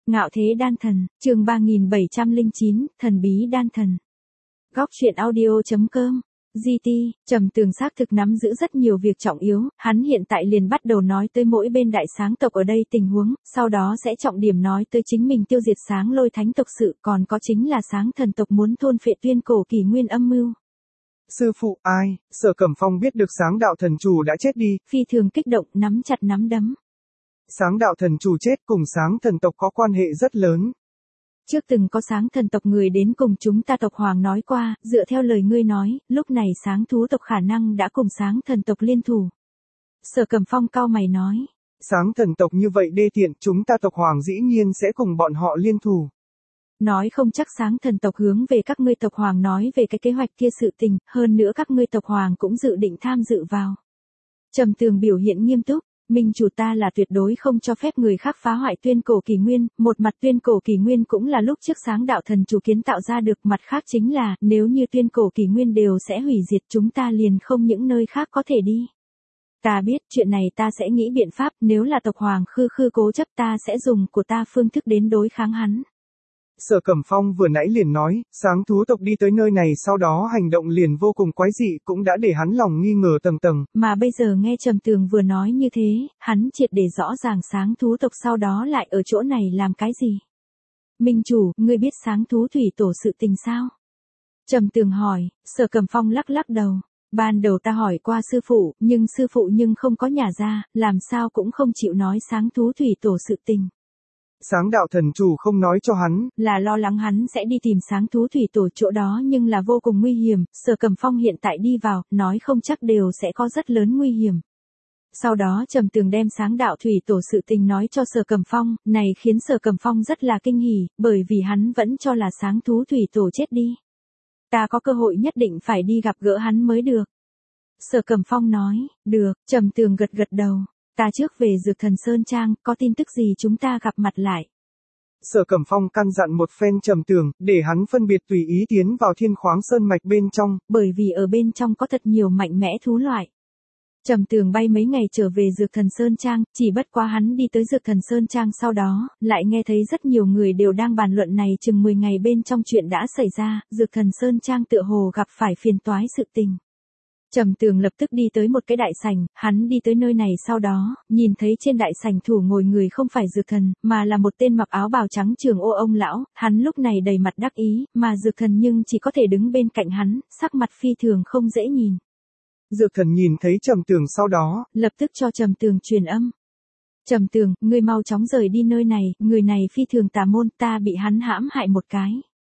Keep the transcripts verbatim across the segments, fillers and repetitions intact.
Ngạo thế đan thần, chương ba nghìn bảy trăm lẻ chín, thần bí đan thần. Góc truyện audio chấm com. giê tê, Trầm Tường xác thực nắm giữ rất nhiều việc trọng yếu, hắn hiện tại liền bắt đầu nói tới mỗi bên đại sáng tộc ở đây tình huống, sau đó sẽ trọng điểm nói tới chính mình tiêu diệt sáng lôi thánh tộc sự, còn có chính là sáng thần tộc muốn thôn phệ tuyên cổ kỷ nguyên âm mưu. Sư phụ, ai? Sở Cẩm Phong biết được sáng đạo thần chủ đã chết đi. Phi thường kích động, nắm chặt nắm đấm. Sáng đạo thần chủ chết cùng sáng thần tộc có quan hệ rất lớn. Trước từng có sáng thần tộc người đến cùng chúng ta tộc hoàng nói qua, dựa theo lời ngươi nói, lúc này sáng thú tộc khả năng đã cùng sáng thần tộc liên thủ. Sở Cẩm Phong cau mày nói. Sáng thần tộc như vậy đê tiện, chúng ta tộc hoàng dĩ nhiên sẽ cùng bọn họ liên thủ. Nói không chắc sáng thần tộc hướng về các ngươi tộc hoàng nói về cái kế hoạch kia sự tình, hơn nữa các ngươi tộc hoàng cũng dự định tham dự vào. Trầm Tường biểu hiện nghiêm túc. Minh chủ ta là tuyệt đối không cho phép người khác phá hoại tuyên cổ kỷ nguyên, một mặt tuyên cổ kỷ nguyên cũng là lúc trước sáng đạo thần chủ kiến tạo ra được, mặt khác chính là, nếu như tuyên cổ kỷ nguyên đều sẽ hủy diệt chúng ta liền không những nơi khác có thể đi. Ta biết chuyện này ta sẽ nghĩ biện pháp, nếu là tộc hoàng khư khư cố chấp ta sẽ dùng của ta phương thức đến đối kháng hắn. Sở Cẩm Phong vừa nãy liền nói, sáng thú tộc đi tới nơi này sau đó hành động liền vô cùng quái dị, cũng đã để hắn lòng nghi ngờ tầng tầng. Mà bây giờ nghe Trầm Tường vừa nói như thế, hắn triệt để rõ ràng sáng thú tộc sau đó lại ở chỗ này làm cái gì. Minh chủ, ngươi biết sáng thú thủy tổ sự tình sao? Trầm Tường hỏi. Sở Cẩm Phong lắc lắc đầu. Ban đầu ta hỏi qua sư phụ, nhưng sư phụ nhưng không có nhà ra, làm sao cũng không chịu nói sáng thú thủy tổ sự tình. Sáng đạo thần chủ không nói cho hắn, là lo lắng hắn sẽ đi tìm sáng thú thủy tổ chỗ đó nhưng là vô cùng nguy hiểm, Sở Cẩm Phong hiện tại đi vào, nói không chắc đều sẽ có rất lớn nguy hiểm. Sau đó Trầm Tường đem sáng đạo thủy tổ sự tình nói cho Sở Cẩm Phong, này khiến Sở Cẩm Phong rất là kinh hỉ, bởi vì hắn vẫn cho là sáng thú thủy tổ chết đi. Ta có cơ hội nhất định phải đi gặp gỡ hắn mới được. Sở Cẩm Phong nói, được, Trầm Tường gật gật đầu. Ta trước về Dược Thần Sơn Trang, có tin tức gì chúng ta gặp mặt lại. Sở Cẩm Phong căn dặn một phen Trầm Tường, để hắn phân biệt tùy ý tiến vào Thiên Khoáng Sơn mạch bên trong, bởi vì ở bên trong có thật nhiều mạnh mẽ thú loại. Trầm Tường bay mấy ngày trở về Dược Thần Sơn Trang, chỉ bất quá hắn đi tới Dược Thần Sơn Trang sau đó, lại nghe thấy rất nhiều người đều đang bàn luận này chừng mười ngày bên trong chuyện đã xảy ra, Dược Thần Sơn Trang tựa hồ gặp phải phiền toái sự tình. Trầm Tường lập tức đi tới một cái đại sảnh, hắn đi tới nơi này sau đó, nhìn thấy trên đại sảnh thủ ngồi người không phải Dược Thần, mà là một tên mặc áo bào trắng trường ô ông lão, hắn lúc này đầy mặt đắc ý, mà Dược Thần nhưng chỉ có thể đứng bên cạnh hắn, sắc mặt phi thường không dễ nhìn. Dược Thần nhìn thấy Trầm Tường sau đó, lập tức cho Trầm Tường truyền âm. Trầm Tường, ngươi mau chóng rời đi nơi này, người này phi thường tà môn, ta bị hắn hãm hại một cái.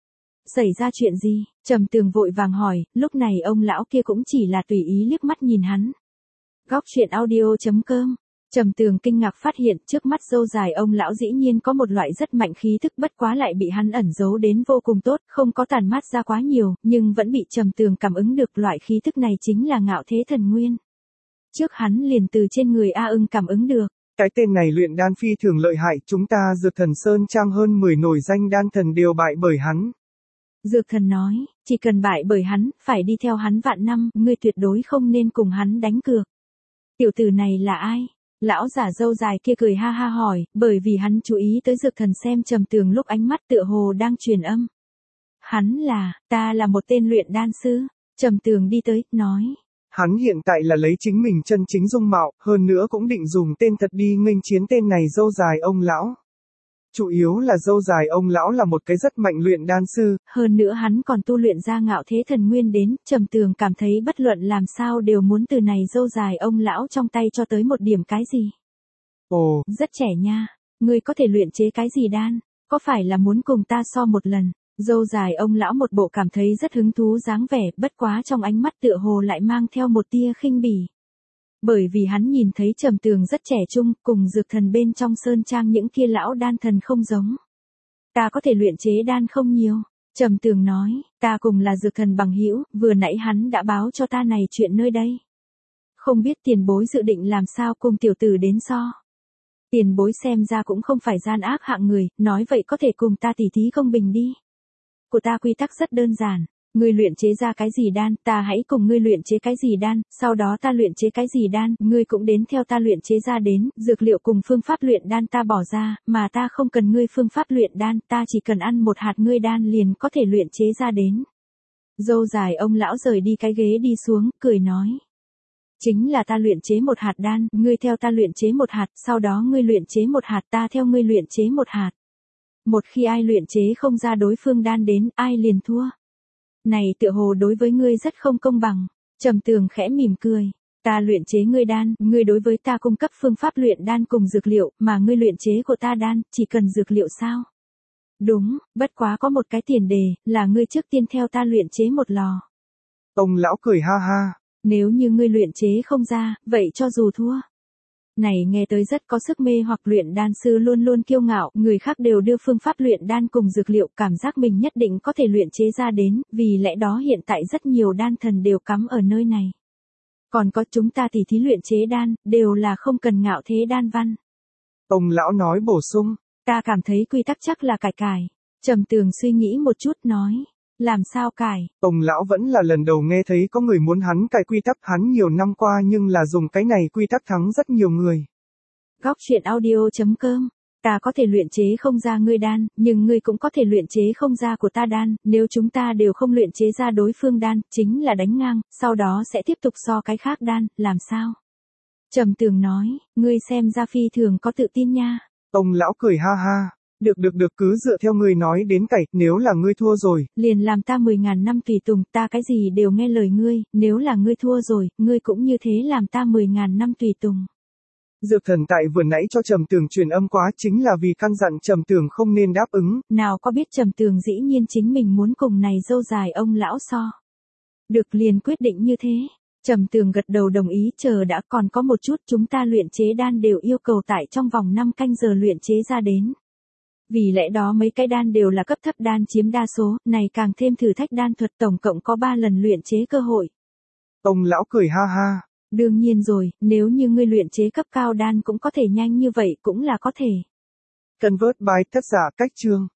Xảy ra chuyện gì? Trầm Tường vội vàng hỏi, lúc này ông lão kia cũng chỉ là tùy ý liếc mắt nhìn hắn. Góc truyện audio chấm com. Trầm Tường kinh ngạc phát hiện trước mắt râu dài ông lão dĩ nhiên có một loại rất mạnh khí thức, bất quá lại bị hắn ẩn giấu đến vô cùng tốt, không có tàn mát ra quá nhiều, nhưng vẫn bị Trầm Tường cảm ứng được loại khí thức này chính là ngạo thế thần nguyên. Trước hắn liền từ trên người A Ưng cảm ứng được. Cái tên này luyện đan phi thường lợi hại, chúng ta Dược Thần Sơn Trang hơn mười nổi danh đan thần đều bại bởi hắn. Dược Thần nói, chỉ cần bại bởi hắn, phải đi theo hắn vạn năm, ngươi tuyệt đối không nên cùng hắn đánh cược. Tiểu tử này là ai? Lão giả râu dài kia cười ha ha hỏi, bởi vì hắn chú ý tới Dược Thần xem Trầm Tường lúc ánh mắt tựa hồ đang truyền âm. Hắn là, ta là một tên luyện đan sư. Trầm Tường đi tới, nói. Hắn hiện tại là lấy chính mình chân chính dung mạo, hơn nữa cũng định dùng tên thật đi nghênh chiến tên này râu dài ông lão. Chủ yếu là râu dài ông lão là một cái rất mạnh luyện đan sư. Hơn nữa hắn còn tu luyện ra ngạo thế thần nguyên đến, Trầm Tường cảm thấy bất luận làm sao đều muốn từ này râu dài ông lão trong tay cho tới một điểm cái gì. Ồ, rất trẻ nha, ngươi có thể luyện chế cái gì đan, có phải là muốn cùng ta so một lần? Râu dài ông lão một bộ cảm thấy rất hứng thú dáng vẻ, bất quá trong ánh mắt tựa hồ lại mang theo một tia khinh bỉ. Bởi vì hắn nhìn thấy Trầm Tường rất trẻ trung, cùng Dược Thần bên trong sơn trang những kia lão đan thần không giống. Ta có thể luyện chế đan không nhiều. Trầm Tường nói, ta cùng là Dược Thần bằng hữu, vừa nãy hắn đã báo cho ta này chuyện nơi đây. Không biết tiền bối dự định làm sao cùng tiểu tử đến so. Tiền bối xem ra cũng không phải gian ác hạng người, nói vậy có thể cùng ta tỉ thí công bình đi. Của ta quy tắc rất đơn giản. Ngươi luyện chế ra cái gì đan, ta hãy cùng ngươi luyện chế cái gì đan, sau đó ta luyện chế cái gì đan, ngươi cũng đến theo ta luyện chế ra đến, dược liệu cùng phương pháp luyện đan ta bỏ ra, mà ta không cần ngươi phương pháp luyện đan, ta chỉ cần ăn một hạt ngươi đan liền có thể luyện chế ra đến. Dâu dài ông lão rời đi cái ghế đi xuống, cười nói. Chính là ta luyện chế một hạt đan, ngươi theo ta luyện chế một hạt, sau đó ngươi luyện chế một hạt, ta theo ngươi luyện chế một hạt. Một khi ai luyện chế không ra đối phương đan đến, ai liền thua. Này tựa hồ đối với ngươi rất không công bằng. Trầm Tường khẽ mỉm cười. Ta luyện chế ngươi đan, ngươi đối với ta cung cấp phương pháp luyện đan cùng dược liệu, mà ngươi luyện chế của ta đan, chỉ cần dược liệu sao? Đúng, bất quá có một cái tiền đề, là ngươi trước tiên theo ta luyện chế một lò. Ông lão cười ha ha. Nếu như ngươi luyện chế không ra, vậy cho dù thua. Này nghe tới rất có sức mê hoặc luyện đan sư luôn luôn kiêu ngạo, người khác đều đưa phương pháp luyện đan cùng dược liệu, cảm giác mình nhất định có thể luyện chế ra đến, vì lẽ đó hiện tại rất nhiều đan thần đều cắm ở nơi này. Còn có chúng ta tỉ thí luyện chế đan, đều là không cần ngạo thế đan văn. Ông lão nói bổ sung. Ta cảm thấy quy tắc chắc là cải cải. Trầm Tường suy nghĩ một chút nói. Làm sao cải? Ông lão vẫn là lần đầu nghe thấy có người muốn hắn cải quy tắc, hắn nhiều năm qua nhưng là dùng cái này quy tắc thắng rất nhiều người. Góc truyện audio chấm com. Ta có thể luyện chế không ra ngươi đan, nhưng ngươi cũng có thể luyện chế không ra của ta đan, nếu chúng ta đều không luyện chế ra đối phương đan, chính là đánh ngang, sau đó sẽ tiếp tục so cái khác đan, làm sao? Trầm Tường nói, ngươi xem ra phi thường có tự tin nha. Ông lão cười ha ha. Được được được, cứ dựa theo ngươi nói đến cày, nếu là ngươi thua rồi. Liền làm ta mười ngàn năm tùy tùng, ta cái gì đều nghe lời ngươi, nếu là ngươi thua rồi, ngươi cũng như thế làm ta mười ngàn năm tùy tùng. Dược thần tại vừa nãy cho Trầm Tường truyền âm quá, chính là vì căn dặn Trầm Tường không nên đáp ứng. Nào có biết Trầm Tường dĩ nhiên chính mình muốn cùng này dâu dài ông lão so. Được liền quyết định như thế. Trầm Tường gật đầu đồng ý, chờ đã, còn có một chút, chúng ta luyện chế đan đều yêu cầu tại trong vòng năm canh giờ luyện chế ra đến. Vì lẽ đó mấy cái đan đều là cấp thấp đan chiếm đa số, này càng thêm thử thách đan thuật, tổng cộng có ba lần luyện chế cơ hội. Ông lão cười ha ha. Đương nhiên rồi, nếu như ngươi luyện chế cấp cao đan cũng có thể nhanh như vậy cũng là có thể. Convert by tác giả Cách Chương.